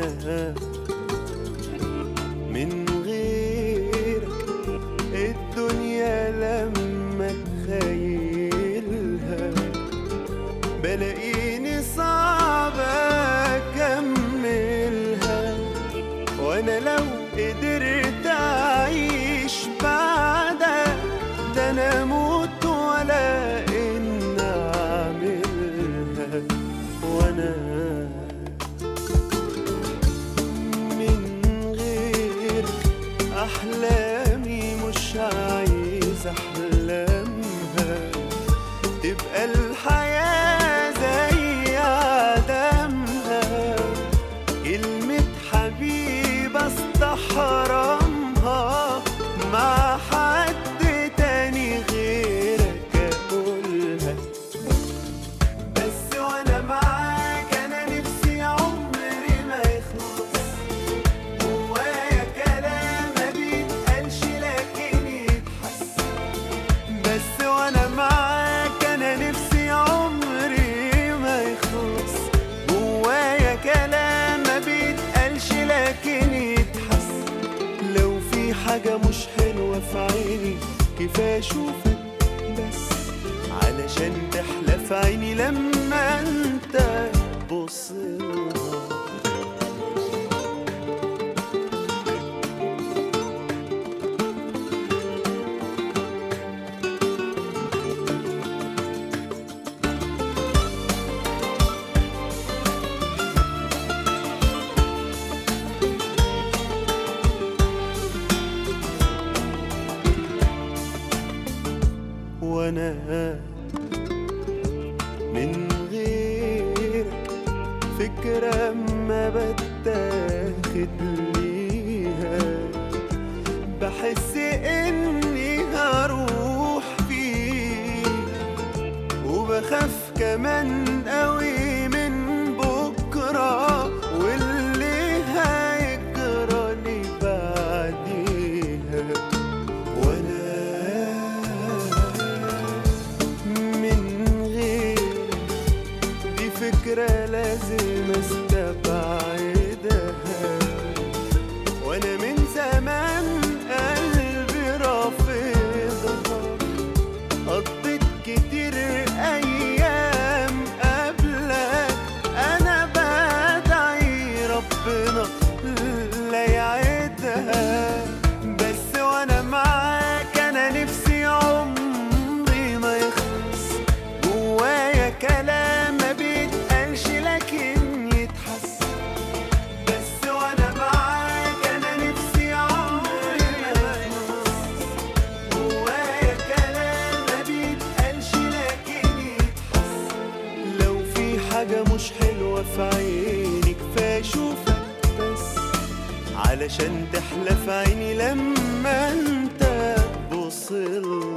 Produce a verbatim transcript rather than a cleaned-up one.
وانا من غيرك الدنيا لما اتخيلها بلاقيني صعب اكملها. وانا لو قدرت اعيش بعدك ده انا اموت ولا ان اعملها. وانا من غير احلامي مش عايز احلامها، تبقى الحياة زي عدمها. كلمة حبيب استحرمها مع حد تاني غيرك اقولها. بس وانا معاك انا نفسي عمري ما يخلص، جوايا كلام ما بيتقالش لكن يتحس. بس وانا معاك انا نفسي عمري ما يخلص، جوايا كلام ما بيتقالش لكن يتحس. لو في حاجة مش حلوة في عيني كفاية اشوفك بس، علشان تحلى في عيني لما انت تبصلها. وانا من غيرك فكرة ما بتاخد ليها، بحس اني هروح فيها وبخاف كمان قوي من بكرة واللي هيجرى لي بعديها. وانا فكرة لازم استبعدها. وانا من زمان قلبي رافضها، قضيت كتير ايام قبلك انا بدعي ربنا لا يعيدها. بس وانا معاك انا نفسي عمري ما يخلص، جوايا كلام حاجة مش حلوة في عيني كفاية اشوفك بس، علشان تحلى في عيني لما انت تبصلها.